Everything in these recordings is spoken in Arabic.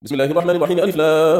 بسم الله الرحمن الرحيم. ألف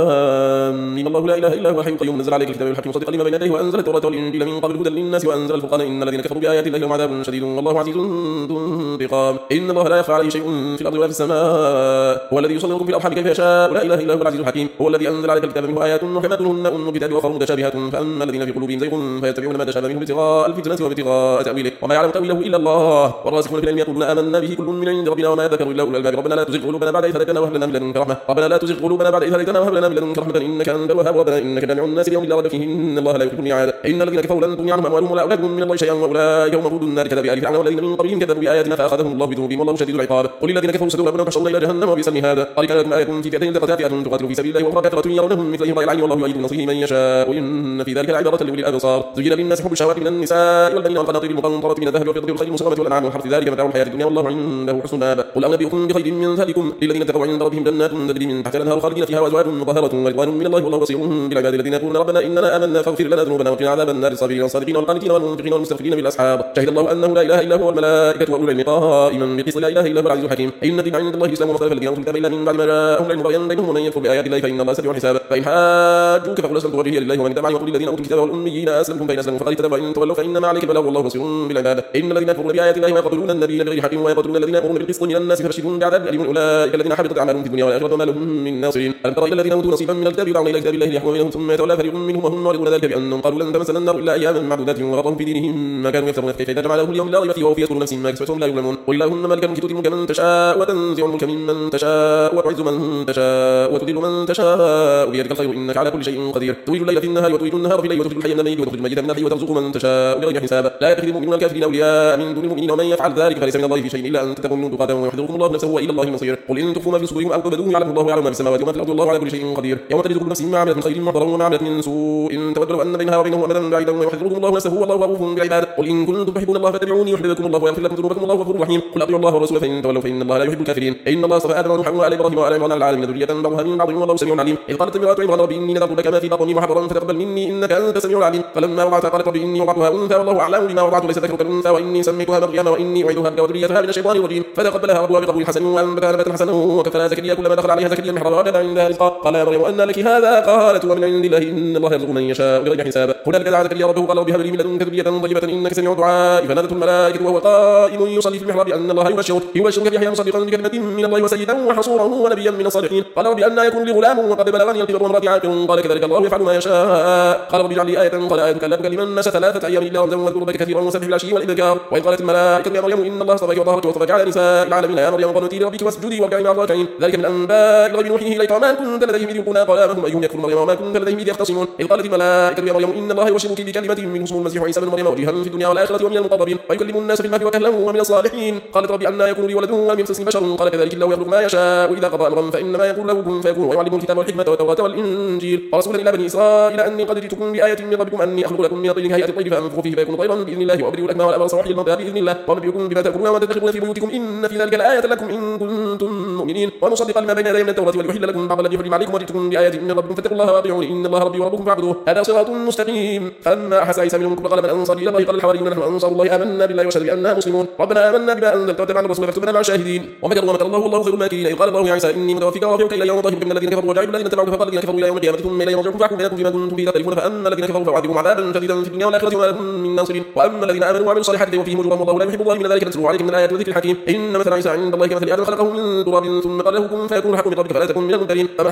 لام ميم. الله لا إله إلا هو الحي القيوم نزل عليك الكتاب بالحق مصدقا لما بين يديه وأنزل التوراة والإنجيل من قبل هدى للناس وأنزل الفرقان إن الذين كفروا بآيات الله لهم عذاب شديد والله عزيز ذو انتقام. إن الله لا يخفى عليه شيء في الأرض ولا في السماء. هو الذي يصوركم في الأرحام كيف يشاء لا إله إلا هو العزيز الحكيم. هو الذي أنزل عليك الكتاب منه آيات محكمات هن أم الكتاب وأخر متشابهات فأما الذين في قلوبهم زيغ فيتبعون ما تشابه منه ابتغاء الفتنة وابتغاء تأويله وما يعلم تأويله إلا الله والراسخون في العلم يقولون آمنا به كل من عند ربنا وما يذكر إلا أولو الألباب. ربنا لا تزغ قلوبنا بعد إذ هديتنا وهب لنا من لدنك رحمة. ربنا لا تزغ قلوبنا بعد إذ هديتنا وهب لنا من لدنك رحمة إنك أنت الوهاب. ربنا إنك جامع الناس ليوم لا ريب فيه إن الله لا يخلف الميعاد. إن الذين كفروا لن تغني عنهم أموالهم ولا أولادهم من الله شيئا وأولئك هم وقود النار كذب آل فرعون والذين من قبلهم كذبوا بآياتنا فأخذهم الله بذنوبهم والله شديد العقاب. قل للذين كفروا ستغلبون وتحشرون إلى جهنم وبئس المهاد. قد كانت لكم آية في فئتين التقتا فئة تقاتل في سبيل الله وأخرى كافرة يرونهم مثلهم رأي العين والله يؤيد بنصره من يشاء وإن في ذلك لعبرة لأولي الأبصار. زين للناس حب الشهوات من النساء والبنين والقناطير المقنطرة من الذهب والفضة والخيل المسومة والأنعام والحرث ذلك متاع الحياة الدنيا والله عنده حسن مآب. قل أنبئكم بخير من ذلكم للذين اتقوا عند ربهم جنات تجري من تحتها الأنهار خالدين فيها وأزواج مطهرة ورضوان من الله والله بصير بالعباد الذين يقولون ربنا إننا آمنا فاغفر لنا ذنوبنا وقنا عذاب النار. الصابرين والصادقين والقانتين والمنفقين والمستغفرين بالأسحار. شهد الله أنه لا إله إلا هو والملائكة وأولو العلم قائما بالقسط لا إله إلا هو العزيز الحكيم. إن الدين عند الله الإسلام وما اختلف الذين أوتوا الكتاب إلا من بعد ما جاءهم العلم بغيا بينهم ومن يكفر بآيات الله فإن الله سريع الحساب. فإن حاجوك فقل أسلمت وجهي لله ومن اتبعني وقل للذين أوتوا الكتاب والأميين أسلمتم فإن أسلموا فقد اهتدوا وإن تولوا فإنما عليك البلاغ والله بصير بالعباد. إن الذين يكفرون بآيات الله ويقتلون النبيين بغير حق ويقتلون الذين يأمرون بالقسط من الناس فبشرهم بعذاب أليم أولئك الذين حبطت أعمالهم في الدنيا والآخرة وما لهم من ناصرين. ألم تر إلى الذين أوتوا نصيبا من الكتاب يدعون إلى كتاب الله ليحكم بينهم ثم يتولى فريق منهم وهم معرضون ذلك بأنهم قالوا لن تمسنا النار إلا أياما معدودات وغرهم في دينهم ما كانوا يفترون كيف إذا جمعناه اليوم لا ريب فيه ووفيت كل نفس ما كسبت وهم لا يظلمون. قل اللهم مالك الملك تؤتي الملك من تشاء وتنزع الملك ممن تشاء وتعز من تشاء وتذل من تشاء بيدك الخير إنك على كل شيء قدير. تولج الليل في النهار وتولج النهار في الليل وتخرج الحي من الميت وتخرج الميت من الحي وترزق من تشاء بغير حساب. لا يتخذ المؤمنون الكافرين أولياء من دون المؤمنين ومن يفعل ذلك فليس من الله في شيء إلا أن تتقوا منهم تقاتا ويحذركم الله نفسه وإلى الله المصير. قل إن تخفوا ما في صدوركم أو تبدوه يعلمه الله ويعلم ما في السماوات وما في الأرض والله على كل شيء قدير. يوم تجد كل نفس ما عملت من خير محضرا وما عملت من سوء تود لو أن بينها وبينه أمدا بعيدا ويحذركم الله نفسه والله رؤوف بالعباد. قل إن كنتم تحبون الله فاتبعوني يحببكم الله ويغفر لكم ذنوبكم والله غفور رحيم. قل أطيعوا الله والرسول فإن تولوا فإن الله لا يحب الكافرين. إن الله اصطفى آدم ونوحا وآل إبراهيم وآل عمران على العالمين ذرية بعضها من بعض والله سميع عليم. إذ قالت امرأة عمران رب إني نذرت لك ما في بطني محررا فتقبل مني إنك أنت السميع العليم. فلما وضعتها قالت رب إني وضعتها أنثى والله أعلم بما وضعت ليس ذكر كالأنثى وإني سميتها مريم وإني أعيذها بك وذريتها من الشيطان الرجيم. فتقبلها ربها بقبول حسن وأنبتها نباتا حسنا وكفلها زكريا كلما دخل عليها زكريا المحراب وجد عندها رزقا قال يا مريم أن لك هذا قالت هو من عند الله إن الله يرزق من يشاء بغير حساب. هنالك دعا زكريا ربه قال رب هب لي من لدنك ذرية طيبة إنك سميع الدعاء. فنادته الملائكة وهو قائم يصلي في المحراب أن الله يبشرك بيحيى مصدقا بكلمة من الله وسيدا وحصورا ونبيا من الصالحين. قال رب أن يكون لي غلام وقد بلغني الكبر وامرأتي عاقر قال كذلك الله يفعل ما يشاء. قال رب اجعل لي آية قال آيتك ألا تكلم الناس 3 أيام إلا رمزا واذكر ربك كثيرا وسبح بالعشي والإبكار. وإذ قالت الملائكة يا مريم إن الله اصطفاك وطهرك واصطفاك على نساء العالمين يا مريم قنوتي لربك واسجدي واركعي مع الراكعين. ذلك من أنباء الغيب نوحيه إليك وما كنت لديهم إذ يلقون أقلامهم أيهم يكفر مريم وما كنت لديهم إذ يختصمون. إذ قالت الملائكة يا مريم إن الله يبشرك بكلمة منه اسمه المسيح عيسى بن مريم وجيها في الدنيا والآخرة ومن المقربين ويكلم الناس في المهد وكهلا ومن الصالحين. قالت رب أن يكون لي ولد ولم يمسسني بشر قال كذلك الله يخلق ما يشاء وإذا قضى أمرا فإنما يقول له كن فيكون ويعلمه الكتاب والحكمة والتوراة والإنجيل ورسولا إلى بني إسرائيل أني قد جئتكم بآية من ربكم أني أخلق لكم من الطير كهيئة الطير فأنفخ فيه فيكون طيرا بإذن الله وأبرئ الأكمى والأبرص وأحيي الموتى بإذن الله وأنبئكم بما تأكلون وما تدخرون في بيوتكم إن في ذلك لآية لكم إن كنتم مؤمنين ومصدقا لما بين يدي من التوراة وليحل لكم بعض الذي حرم عليكم وجئتكم بآية من ربكم فاتقوا الله وأطيعوني إن الله ربي وربكم فاعبدوه هذا صراط مستقيم. فلما أحس عيسى منهم الكفر قال من أنصاري إلى الله قال الحواريون نحن أنصار الله آمنا بالله واشهد بأننا مسلمون. ربنا آمنا بما أنزلت واتبعنا الرسول فاكتبنا مع الشاهدين. ومكروا ومكر الله والله خير الماكرين. إذ قال الله يا عيسى إني متوفيك ورافعك إلى يوم طاهرك من الذين كفروا وجاعل الذين تبعوك فقال الذين كفروا إلى يوم القيامة ثم إلي مرجعكم فأحكم بينكم فيما كنتم فيه تختلفون. فأما الذين كفروا فأعذبهم عذابا شديدا في الدنيا والآخرة وما لهم من ناصرين. وأما الذين آمنوا وعملوا الصالحات فيوفيهم أجورهم والله لا يحب الظالمين. ذلك نتلو عليكم من الآيات والذكر الحكيم. إن مثل عيسى عند الله كمثل آدم خلقه من تراب ثم قال له كن فيكون الحق من ربك فلا تكن من الممترين. فما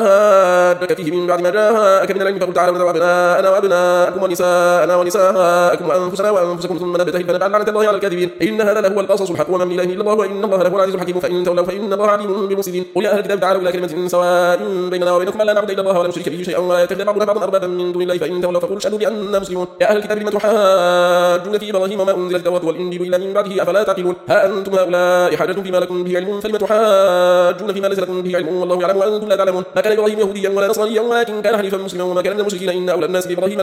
حاجك فيه من بعد ما جاءك من العلم فقل تعالوا ندعو أبناءنا وأبناءكم ونساءنا ونساءكم وأنفسنا وأنفسكم ثم نبتهل فنجعل لعنة الله على الكاذبين. إن هذا لهو القصص الحق وما من إله إلا الله وإن الله لهو العزيز الحكيم. فإن تولوا فإن الله عليم بالمفسدين. قل يا أهل الكتاب تعالوا إلى كلمة سواء بيننا وبينكم ألا نعبد إلا الله ولا نشرك به شيئا ولا يتخذ بعضنا بعضا أربابا من دون الله. فإن تولوا فقل اشهدوا بأننا مسلمون. يا أهل الكتاب لم تحاجون في إبراهيم وما أنزلت التوراة والإنجيل إلا من بعده أفلا تعقلون. ها أنتم هؤلاء حاجتم فيما لكم به علم فلم تحاجون فيما ليس لكم به علم والله يعلم وأنتم لا تعلمون. ما كان إبراهيم يهوديا ولا نصرانيا ولكن كان حنيفا مسلما وما كان من المشركين. إن أولى الناس بإبراهيم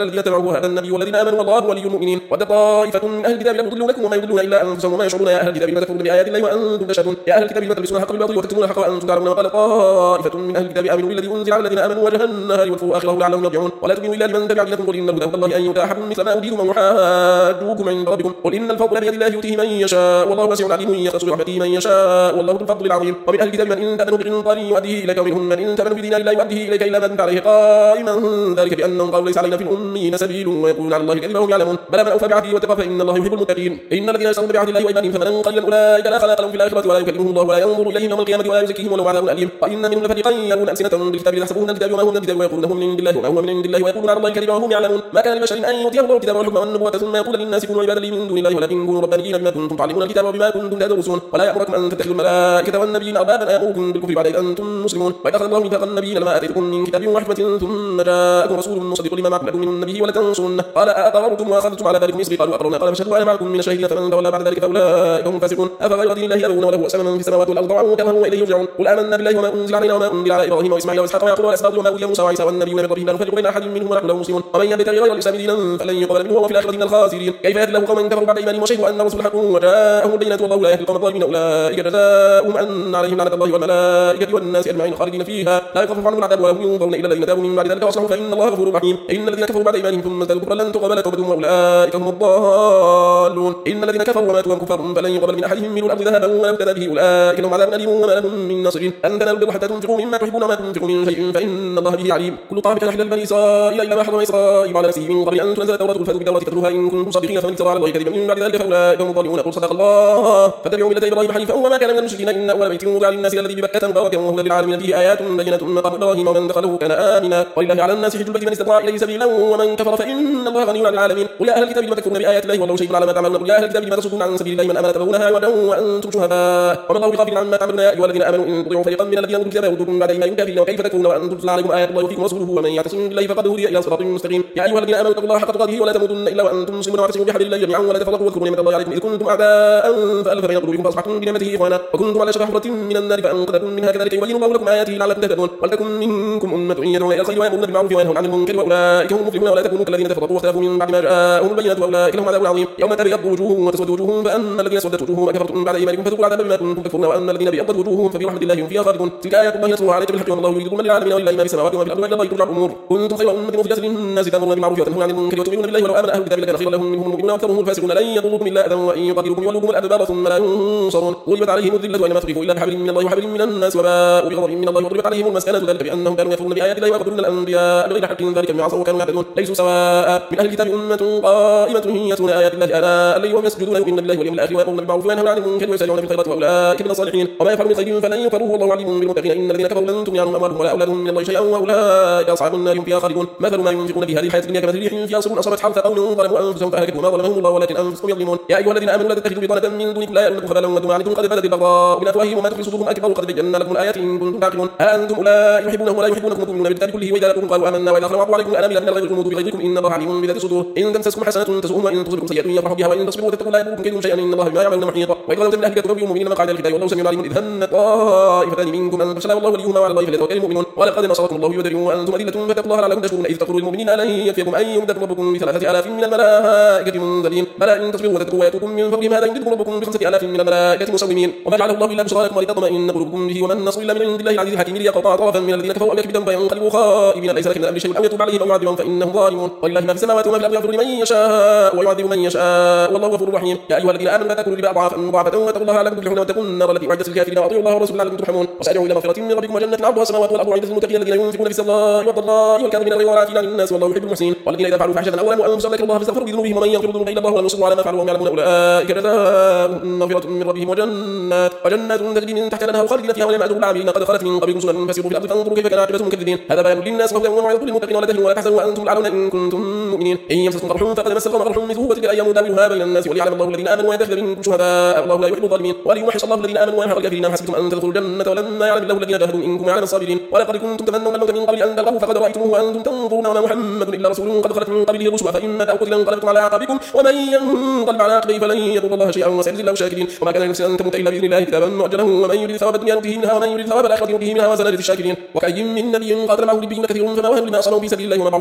الذين تبعوه هذا النبي والذين آمنوا والله ولي المؤمنين. ود طائفة من أهل الكتاب لا يضلونكم وما يضلون إلا أنفسهم وما يشعرون. يا أهل الكتاب لم تكفرون بآيات الله وأنتم تشهدون. يا أهل الكتاب لم تلبسون الحق بالباطل وتكتمون الحق وأنتم تعلمون. وقال طائفة من أهل الكتاب آمنوا بالذي أنزل على الذين آمنوا وجه النهار واكفروا آخره لعلهم يرجعون. ولا تؤمنوا إلا لمن تبع دينكم. قل إن الهدى هدى الله أن يؤتى أحد مثل ما أوتيتم أو يحاجوكم عند ربكم. قل إن الفضل بيد الله يؤتيه من يشاء والله واسع عليم يختص برحمته من يشاء والله ذو الفضل العظيم. ومن أهل الكتاب من إن تأمنوا بقنطار يؤديه إليك ومنهم من إن تأمنوا بدينار لا يؤديه إليك إلا ما دمت عليه قائما ذلك بأنهم قالوا ليس علينا في الأميين سبيل ويقولون على الله كذبا وهم يعلمون. بلى من أوفى بعهده واتقى فإن الله يحب المتقين. إن الذين يشترون بعهد الله وأيمانهم ثمنا قليلا أولئك لا خلاق لهم في الآخرة ولا يكلمهم الله ولا ينظر إليهم يوم القيامة ولا يزكيهم ولهم عذاب أليم. وإن منهم لفريقا يلون ألسنتهم بالكتاب يحسبون من الكتاب وما هو من الكتاب ويقولون هم من عند الله وما هو من عند الله ويقولون على الله كذبا وهم يعلمون. ما كان لبشر أن يؤتيه الله الكتاب والحكم والنبوة ثم يقول للناس كونوا عبادا لي من دون الله ولكن كونوا ربانيين بما كنتم تعلمون الكتاب وبما كنتم تدرسون. ولا يأمركم أن تتخذوا الملائكة والنبيين أربابا أيأمركم بالكفر بعد إذ أنتم مسلمون. وإذ أخذ الله ميثاق النبيين لما آتيتكم من كتاب وحكمة ثم جاءكم رسول مصدق لما معكم لتؤمنن به ولتنصرنه. قال أأقررتم وأخذتم على ذلكم إصري قالوا أقررنا. قال فاشهدوا وأنا معكم من الشهيدين. فمن تولى بعد ذلك فأولئك هم الفاسقون. أفغير دين الله يبغون وله أسلم من في السماوات والأرض طوعا وكرها وإليه يرجعون. قل آمنا بالله وما أنزل علينا وما أنزل على إبراهيم وإسماعيل وإسحاق ويعقوب والأسباط وما أوتي موسى وعيسى والنبيون من ربهم لا نفرق بين أحد منهم ونحن له مسلمون. ومن يبتغي غير الإسلام دينا فلن يقبل منه وهو في الآخرة من الخاسرين. كيف يهدي الله قوما كفروا بعد إيمانهم وشهدوا أن الرسول حق وجاءهم البينات والله لا يهدي القوم الظالمين. أولئك جزاؤهم أن عليهم لعنة الله والملائكة والناس أجمعين خالدين فيها لا يخفف عنهم العذاب ولا هم ينظرون إلا الذين تابوا من بعد ذلك وأصلحوا فإن الله غفور رحيم. إن الذين كفروا بعد إيمانهم ثم ازدادوا كفرا لن تقبل توبتهم وأولئك هم الضالون. إن الذين كفروا وماتوا وهم كفار فلن يقبل من أحدهم ملء الأرض ذهبا ولو افتدى به أولئك لهم عذاب أليم وما لهم من ناصرين. أن تنالوا البر حتى تنفقوا مما تحبون وما تنفقوا من شيء فإن الله به عليم. كل طعام كان حلا بني إسرائيل إلا ما حرم إسرائيل على نفسه من قبل أن تنزل التوراة قل فأتوا بالتوراة فاتلوها إن كنتم صادقين. فمن افترى على الله كذبا من بعد ذلك فأولئك هم الظالمون. قل صدق الله فاتبعوا ملة إبراهيم حنيفا وما كان من المشركين. إن أول بيت وضع للناس الذي ببكة مباركا وهدى للعالمين فيه آيات بينات مقام إبراهيم ومن دخله كان آمنا ولله على الناس حج البيت من استطاع إليه سبيلا ومن كفر فإن الله غني عن العالمين. قل يا أهل الكتاب لم تكفرون بآيات الله والله شهيد على ما تعملون. قل يا أهل الكتاب لم تصدون عن سبيل الله من آمن تبغونها عوجا وأنتم شهداء وما الله بغافل عما تعملون. يا أيها الذين آمنوا إن تطيعوا فريقا من الذين أوتوا الكتاب يردوكم بعد إيمانكم كافرين وكيف تكفرون وأنتم تتلى عليكم آيات الله وفيكم رسوله ومن يعتصم بالله فقد هدي إلى صراط مستقيم. يا أيها الذين آمنوا اتقوا الله حق تقاته ولا تموتن إلا وأنتم مسلمون واعتصموا بحبل الله جميعا ولا تفرقوا واذكروا نعمة الله عليكم إذ كنتم أعداء فألف بين قلوبكم فأصبحتم بنعمته إخوانا وكنتم على شفا حفرة من النار فأنقذكم منها كذلك يبين الله لكم آياته لعلكم تهتدون. ولتكن منكم أمة يدعون إلى الخير ويأمرون بالمعروف وينهون عن المنكر وأولئك هم المفلحون. ولا تكونوا كالذين تفرقوا واختلفوا من بعد ما جاءهم البينات وأولئك لهم عذاب عظيم. يوم تبيض وجوههم وتسود وجوههم فأما الذين اسودت وجوههم أكفرتم بعد إيمانكم فذوقوا العذاب بما كنتم تكفرون وأما الذين ابيضت وجوههم فبرحمة الله هم فيها خالدون. تلك آيات الله يتلوها عليك بالحق والله يريد ظلما للعالمين ولله ما في السماوات وما في الأرض وإلى الله ترجع الأمور. كنتم خير أمة أخرجت للناس تأمرون بالمعروف وتنهون عن المنكر وتؤمنون بالله ولو آمن أهل الكتاب لكان خيرا لهم منهم المؤمنون وأكثرهم الفاسقون لن يضروكم إلا أذى وإن يقاتلوكم يولوكم الأدبار ثم لا ينصرون. غلبت عليهم الذلة وإنما تخرجوا إلا بحبل من الله وحبل من الناس وباءوا بغضب من الله وضربت عليهم المسكنة ذلك بأنهم كانوا يكفرون بآيات الله ويقتلون الأنبياء بغير حق ذلك بما عصوا وكانوا يعتدون. ليسوا سواء من أهل الكتاب أمة قائمة يتلون آيات الله آناء الليل وهم يسجدون يؤمنون بالله واليوم الآخر ويأمرون بالمعروف وينهون عن المنكر ويسارعون في الخيرات وأولئك من الصالحين. وما يفعلوا من خير فلن يكفروه والله عليم بالمتقين. إن الذين كفروا لن تغني عنهم أموالهم ولا أولادهم من الله شيئا وأولئك أصحاب النار هم فيها خالدون. مثل ما ينفقون في هذه الحياة الدنيا كمثل ريح فيها صر أصابت حرث قوم ظلموا أنفسهم فأهلكته وما ظلمهم الله ولكن أنفسهم يظلمون. يا أيها الذين آمنوا لا تتخذوا بطانة من دونكم لا يألونكم خبالا ودوا عنكم قد بدت البغضاء من أفواههم وما تخفي صدورهم أكبر قد بينا لكم الآيات إن كنتم تعقلون. أنتم أولئك يحبونهم ولا يحبونكم وتؤمنون بالكتاب كله وإذا لقوكم قالوا آمنا وإذا خلوا عضوا عليكم الأنامل من الغيظ الجنود بغيظكم إن الله عليم بذات الصدور. إن تمسسكم حسنة تسؤهم وإن تصبكم سيئة يفرحوا بها وإن تصبروا وتتقوا لا يضركم كيدهم شيئا إن الله بما يعملون محيط. وإذ قالوا من أهل الكتاب المؤمنين مقاعد القتال والله سميع عليم إذ هم طائفتان منكم أن تفشلا والله وليهما وعلى الله فليتوكل المؤمنون. ولقد نصركم الله ببدر وأنتم أذلة فاتقوا الله لعلكم تشكرون. إذ تقولوا للمؤمنين ألن يكفيكم أن يمدكم ربكم ب3,000 من الملائكة منزلين بلى إن تصبروا وتتقوا ويأتوكم من فوقهم هذا يمدكم ربكم ب5,000 من الملائكة مسومين. وما جعله الله إلا بشرى لكم ولتطمئن قلوبكم به وما النصر إلا من عند الله العزيز الحكيم ليقطع طرفا من الذين كفروا أو يكبتهم فينقلبوا خائبين ليس لك من الأمر شيء أو يتوب عليهم أو يعذبهم فإنهم ظالمون. ولله ما في السماوات وما في الأرض يغفر لمن يشاء ويعذب من يشاء والله غفور رحيم. يا أيها الذين آمنوا لا تأكلوا الربا أضعافا واتقوا الله لعلكم تفلحون واتقوا النار التي أعدت للكافرين وأطيعوا الله ورسوله لعلكم ترحمون. وسارعوا إلى مغفرة من ربكم وجنة عرضها السماوات والأرض أعدت للمتقين الذين ينفقون في السراء والضراء والكاظمين الغيظ والعافين عن الناس والله يحب المحسنين. والذين إذا فعلوا فاحشة أو لموا أنفسهم ذكروا الله فاستغفروا لذنوبهم ومن يغفر الذنوب إلا الله ولم يصروا على ما فعلوا وهم يعلمون أولئك جزاؤهم مغفرة من ربهم وجنات تجري من تحتها الأنهار خالدين فيها ونعم أجر العاملين. قد خلت من قبلكم سنن فسيروا في الأرض فانظروا كيف كان عاقبة المكذبين. هذا بيان للناس وهدى وموعظة للمتقين ولا تهنوا ولا تحزنوا وأنتم الأعلون إن كنتم مؤمنين. إن يمسسكم قرح فقد مس القوم قرح مثله وتلك الأيام نداولها بين الناس وليعلم الله الذين آمنوا ويتخذ منكم شهداء والله لا يحب الظالمين. وليمحص الله الذين آمنوا ويمحق الكافرين. أم حسبتم أن تدخلوا الجنة ولما يعلم الله الذين جاهدوا منكم ويعلم الصابرين. ولقد كنتم تمنون الموت من قبل أن تلقوه فقد رأيتموه وأنتم تنظرون وما محمد إلا رسول قد خلت من قبله الرسل فإن مات أو قتل انقلبتم على أعقابكم ومن ينقلب على عقبيه فلن يضر الله شيئا وسيجزي الله الشاكرين. وما كان لنفس أن تموت إلا بإذن الله كتابا مؤجلا ومن يريد ثواب الدنيا نؤته منها ومن يريد ثواب الآخرة نؤته منها وسنجزي الشاكرين. وكأي من نبي قاتل معه ربيون كثير فما وهنوا لما أصابهم في سبيل الله وما ضعفوا وما استكانوا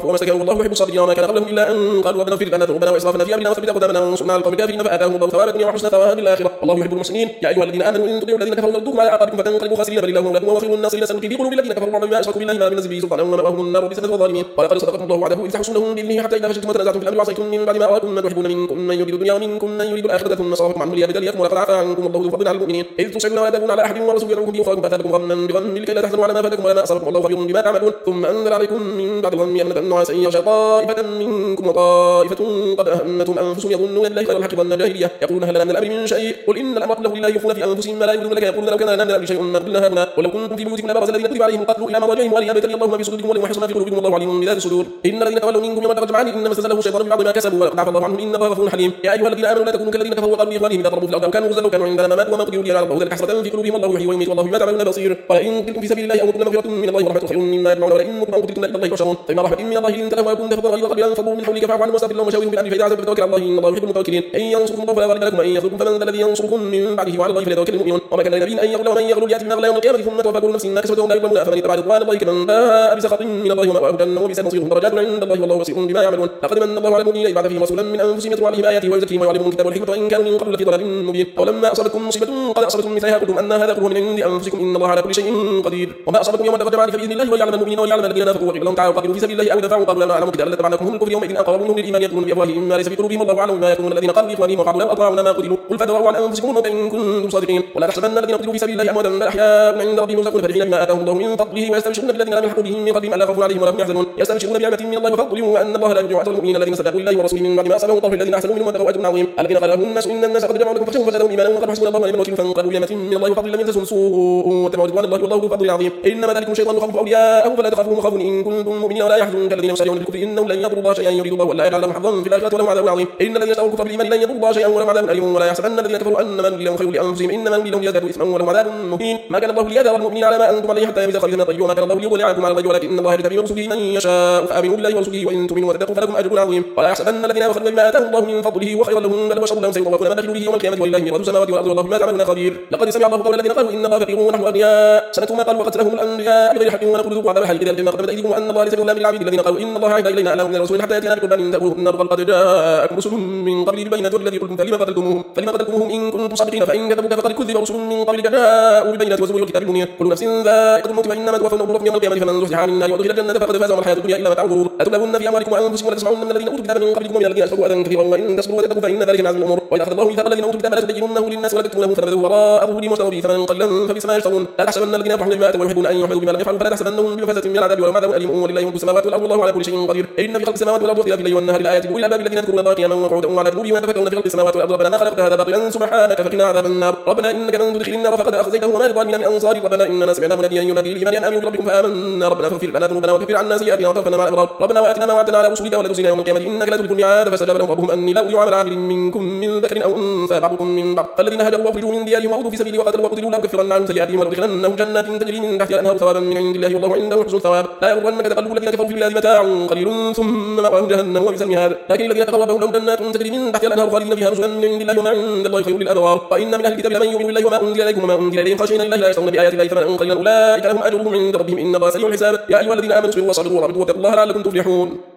والله يحب الصابرين وما كان قبلهم إلا أن قالوا ربنا اغفر لنا ذنوبنا وإسرافنا في أمرنا وثبت أقدامنا وانصرنا على القوم الكافرين فآتاهم الله ثواب الدنيا وحسن ثواب الآخرة والله يحب المحسنين. يا أيها الذين آمنوا إن تطيعوا الذين كفروا يردوكم على أعقابكم فتنقلبوا خاسرين بل الله مولاكم وهو خير الناصرين. سنلقي في قلوب الذين كفروا بما أشركوا بالله ما بنزل به سلطانا ومأواهم النار وبئس مثوى الظالمين. ولقد صدقكم الله وعده إذ تحسونهم بإذنه حتى إذا فشلتم وتنازعتم في الأمر وعصيتم من بعد ما أراكم ما تحبون منكم من يريد الدنيا ومنكم من يريد الآخرة ثم صرفكم عنه ليبتليكم ولقد عفا عنكم والله ذو فضل على المؤمنين. إذ تسعدون ولا تأبون على أحد ورسوله يدعوكم في أخراكم فأثابكم غما بغم لكي لا تحزنوا على ما فاتكم ولا ما أصابكم والله خبير بما تعملون. ثم أنزل عليكم من بعد الغم أمنة نعاسا يغشى طائفة منكم وطائفة قد أهمتهم أنفسهم يظنون بالله غير الحق ظن الجاهلية يقولون هل لنا من الأمر من شيء قل إن الأمر كله لله يخفون في أنفسهم ما لا يبدون لك يقولون لو كان لنا من الأمر شيء ما قلنا هنا ولو كنتم في بيوتكم لبرز الذين كتب عليهم القتل إلى مضاجعهم وليبتلي الله ما في صدوركم وليمحص ما في قلوبكم والله عليم بذات الصدور. إن الذين تولوا منكم يوم التقى الجمعان إنما استزلهم الشيطان ببعض ما كسبوا ولقد عفا الله عنهم إن الله غفور حليم. يا أيها الذين آمنوا لا تكونوا كالذين كفروا وقالوا لإخوانهم إذا ضربوا في الأرض كانوا غزا لو كانوا عندنا ما ماتوا وما قتلوا ليجعل الله ذلك حسرة في قلوبهم والله يحيي ويميت والله بما تعملون بصير. ولئن قتلتم في سبيل الله أو قتلتم مغفرة من الله ورحمة خير مما يجمعون ولئن متم أو قتلتم فإن الله يحشرون. فإن رحمة من الله لنت له وكنت فضلا غليظ القلب لانفضوا من حولك فاعف عنهم واستغفر لهم وشاورهم بالأمر فإذا عزمت فتوكل على الله إن الله يحب المتوكلين. إن ينصركم الله فلا غالب لكم وإن يخذلكم فمن ذا الذي ينصركم من بعده وعلى الله فليتوكل المؤمنون. وما كان لنبي أن يغل ومن يغل يأتي بما غلا يوم القيامة ثم توفى كل نفس ما كسبت وهم لا يظلمون. أفمن اتبع رضوان الله كمن باء بسخط من الله ومأواه جهنم وبئس المصير. درجات عند الله والله بصير بما يعملون. لقد من الله على المؤمنين إذ بعث فيهم رسولا من أنفسهم يتلو عليهم آياته ويزكيهم ويعلمهم الكتاب والحكمة وإن كانوا من قبل لفي ضلال مبين. ولما أصابتكم مصيبة قد أصابتكم مثلها قلتم أن هذا قل من عند أنفسكم إن الله على كل شيء قدير. وما أصابكم يوم التقى الجمعان فبإذن الله وليعلم المؤمنين وليعلم الذين نافقوا وقيل لهم تعالوا قاتلوا في سبيل الله أو دفعوا قالوا لا نعلم قتالا لاتبعناكم هم الكفر يومئذ أقرب منهم للإيمان يقولون بأفواههم ما ليس في قلوبهم والله أعلم بما يقولون الذين قالوا لإخوانهم وقالوا لو أطاعونا ما قتلوا قل فادرؤوا عن أنفسكم الموت إن كنتم صادقين. ولا تحسبن الذين قتلوا في سبيل الله أمواتا بل أحياء عند ربهم يرزقون فرحين بما آتاهم الله من فضله ويستبشرون بالذين لم يلحقوا بهم من قلبهم ألا خوف عليهم ولا هم يحزنون. يستبشرون بنعمة من الله وفضل وأن الله لا يضيع أجر المؤمنين الذين صدقوا الله ورسوله من بعد ما أصابهم الله الذين أحسنوا منهم واتقوا أجر عظيم. الذين قال لهم الناس إن الناس قد جمعوا لكم فاخشوهم فزادهم إيمانا وقالوا حسبنا الله ونعم الوكيل فانقلبوا بنعمة من الله وفضل لم يمسسهم سوء واتبعوا رضوان الله والله ذو فضل عظيم. إنما ذلكم الشيطان يخوف أولياءه فلا تخافوهم وخافون إن كنتم مؤمنين ولا يحزنك الذين يسارعون بالكفر إنهم لن يضروا الله شيئا يريد الله ولا يجعل لهم حظا في الآخرة ولهم عذاب عظيم. إن الذين يسارعون بالكفر بالإيمان لن يضروا الله شيئا ولهم عذاب أليم. ولا يحسبن الذين كفروا أنما نملي لهم خير لأنفسهم إنما نملي لهم ليزدادوا إثما ولهم عذاب مهين. ما كان الله ليذر المؤمنين على ما أنتم عليه حتى يميز الخبيث من الطيب وما كان الله ليطلعكم على الغيب ولكن الله يجتبي برسله من يشاء فآمنوا بالله ورسله وإن تؤمنوا وتتقوا فلكم أجر عظيم. ولا يحسبن الذين بخلوا بما آتاهم الله من فضله وخيرا لهم بل وشر لهم سيطوقون ما دخلوا به يوم القيامة ولله ميراث السماوات والأرض والله بما تعملون خبير. لقد سمع الله قول الذين قالوا إن الله فقير ونحن أغنياء سنكتب ما قالوا وقتلهم الأنبياء بغير حق ونقول ذوقوا عذاب الحريق ذلك ما قدمت أيديكم وأن الله ليس بظلام للعبيد الذين قالوا إن الله عهد إلينا ألا من الرسول حتى يأتينا بقربان تأكله النار قد جاءكم رسل من قبل بالبينات والذي قلتم فلما قتلتموهم إن كنتم صادقين فإن كذبوك فقد كذب رسل من قبلك جاءوا بالبينات وزبور والكتاب المنير كل نفس ذائقة الموت فإنما توفون أجوركم يوم القيامة فمن زحزح عن النار وأدخل الجنة فقد فاز وما الحياة الدنيا إلا متاع الغرور. أتبلغون في أموالكم وأنفسكم ولا تسمعون من الذين أوتوا الكتاب من قبلكم ومن الذين أشركوا أذى كثيرا وإن تصبروا وتتقوا فإن ذلك من عزم الأمور. وإذا أخذ الله ميثاق الذين أوتوا الكتاب لا تبينونه للناس ولا تكتمونه فنبذوه وراء ظهورهم واشتروا به ثمنا قليلا فبئس ما يشترون. لا تحسبن الذين يفرحون بما آتوا ويحبون أن يحمدوا بما لم يفعلوا فلا تحسبنهم بمفازة من العذاب ولهم عذاب أليم ولله ملك السماوات والأرض والله على كل شيء قدير. إن في خلق السماوات والأرض واختلاف الليل والنهار لآيات لأولي الألباب الذين يذكرون الله قياما وقعودا وعلى جنوبهم ويتفكرون في خلق السماوات والأرض ربنا ما خلقت هذا باطلا سبحانك فقنا عذاب النار. ربنا إنك من تدخل النار فقد أخزيته وما للظالمين من أنصار. ربنا إننا سمعنا مناديا ينادي للإيمان أن آمنوا بربكم فآمنا ربنا فاغفر لنا ذنوبنا وكفر عنا سيئاتنا وتوفنا مع الأبرار. ربنا وآتنا ما وعدتنا على رسلك ولا تخزنا يوم القيامة إنك لا تخلف الميعاد. فاستجاب لهم ربهم أني لا أضيع عمل عامل منكم من ذكر أو أنثى بعضكم من بعض فالذين هاجروا وأخرجوا من ديارهم وأوذوا في سبيلي وقتلوا وقتلوا لأكفرن عنهم سيئاتهم ولأدخلنهم جنات تجري من تحتها الأنهار ثوابا من عند الله والله عنده حسن الثواب. لا يغرنك تقلب الذين كفروا في البلاد متاع قليل ثم مأواهم جهنم وبئس المهاد. لكن الذين تقربوا لهم جنات تجري من تحتها الأنهار خالدين فيها نزلا من عند الله وما عند الله خير للأبرار. وإن من أهل الكتاب لمن يؤمن بالله وما أنزل إليكم وما أنزل إليهم خاشعين لله لا يشترون بآيات الله ثمنا قليلا أولئك لهم أجرهم عند ربهم إن الله سريع الحساب. يا أيها الذين آمنوا اصبروا وصابروا ورابطوا واتقوا الله لعلكم تفلحون.